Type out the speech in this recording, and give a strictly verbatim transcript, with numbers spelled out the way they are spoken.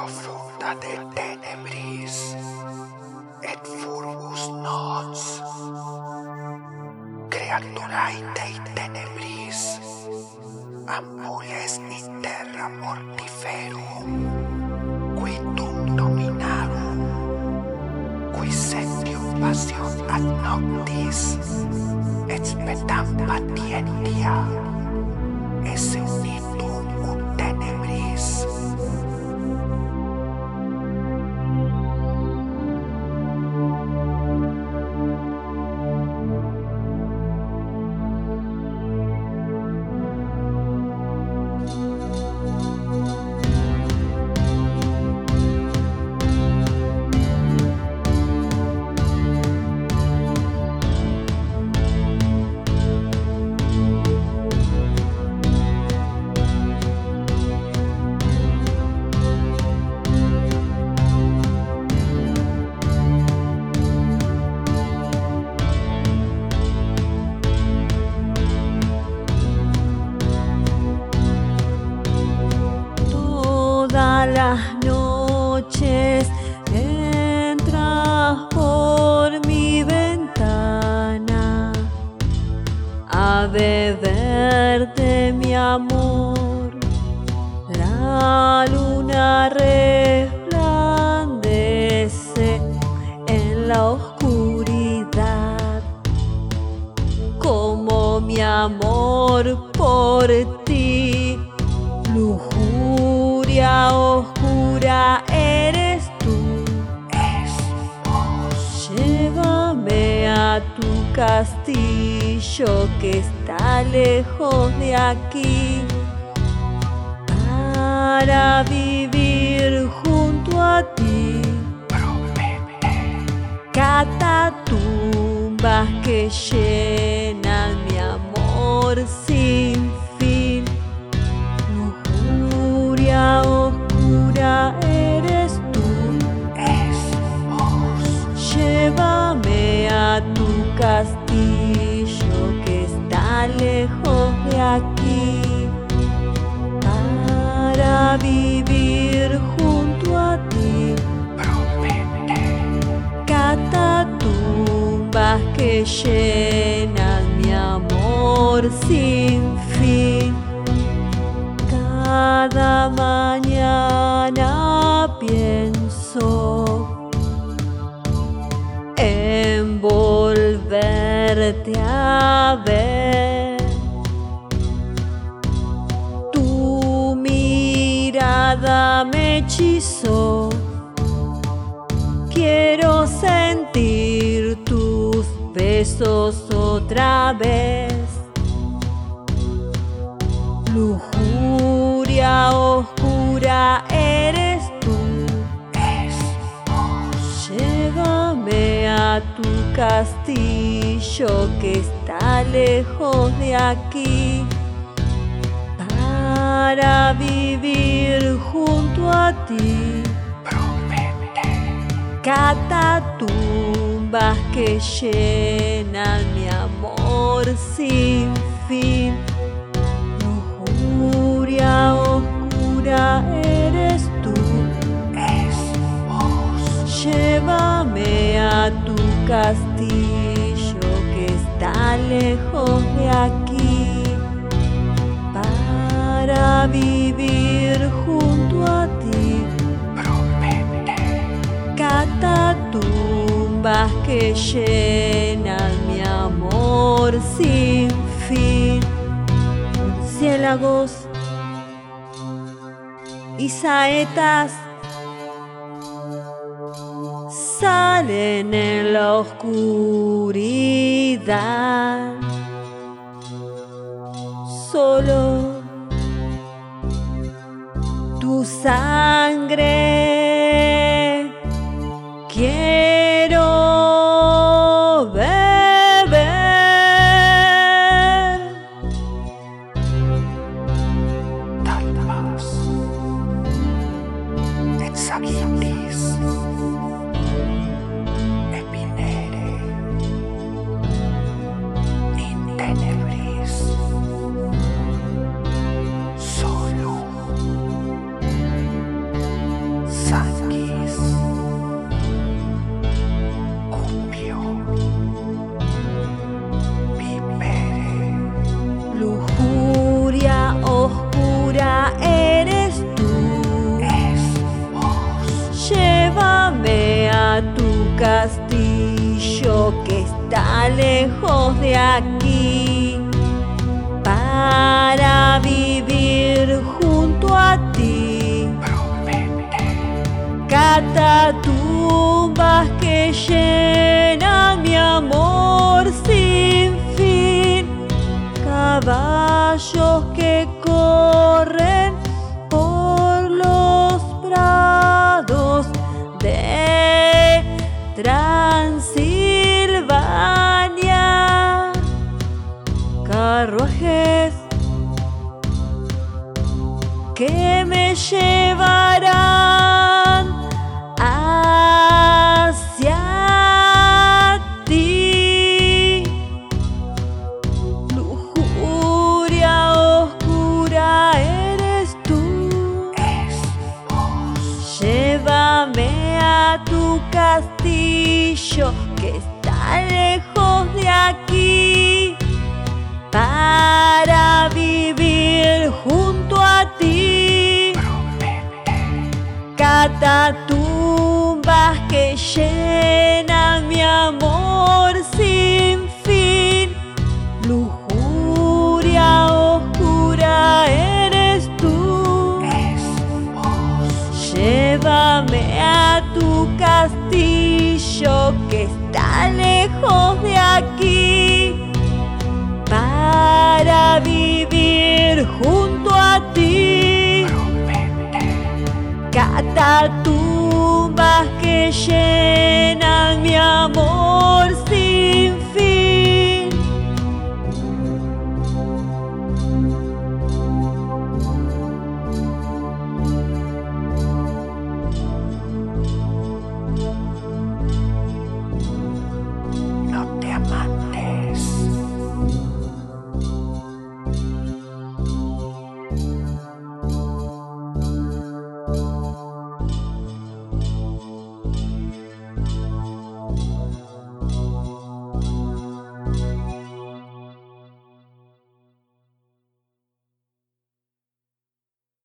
profunda de tenebris et furbus nox, creaturae Dei tenebris, ambules in terra mortiferum, qui dum dominarum, qui sentium passion ad noctis, et spetam patientia, esse unitum ut tenebris. Las noches entras por mi ventana a beberte mi amor. La luna resplandece en la oscuridad, como mi amor por ti. Lujuria oscura eres tú, llévame a tu castillo que está lejos de aquí, para vivir junto a ti. Catatumbas que llenan mi amor sin fin. Lujuria oscura eres tú, llévame a tu castillo que está lejos de aquí, para vivir junto a ti. Catatumbas que llenan mi amor sin fin. Cada mañana pienso en volverte a ver. Tu mirada me hechizó. Quiero sentir tus besos otra vez. Lujuria oscura eres tú, llévame a tu castillo que está lejos de aquí, para vivir junto a ti. Catatumbas que llenan mi amor sin fin. Lujuria oscura eres tú, llévame a tu castillo que está lejos de aquí, para vivir junto a ti. Catatumbas que llenan mi amor sin fin. Murciélagos y saetas salen en la oscuridad. Solo tu sangre quiero beber. Talmas et sanctis epinere in tenebris solo Llévame a tu castillo que está lejos de aquí, para vivir junto a ti. Catatumbas que llenan mi amor sin fin, caballos que corren por los prados de Transilvania, carruajes que me llevarán hacia ti. Lujuria oscura eres tú. Llévame a tu castillo que está lejos de aquí, para vivir junto a ti. Catatumbas que llenan mi amor sin fin, lujuria oscura eres tú. Llévame a tu castillo que está lejos de aquí, para vivir junto a ti. Catatumbas que llenan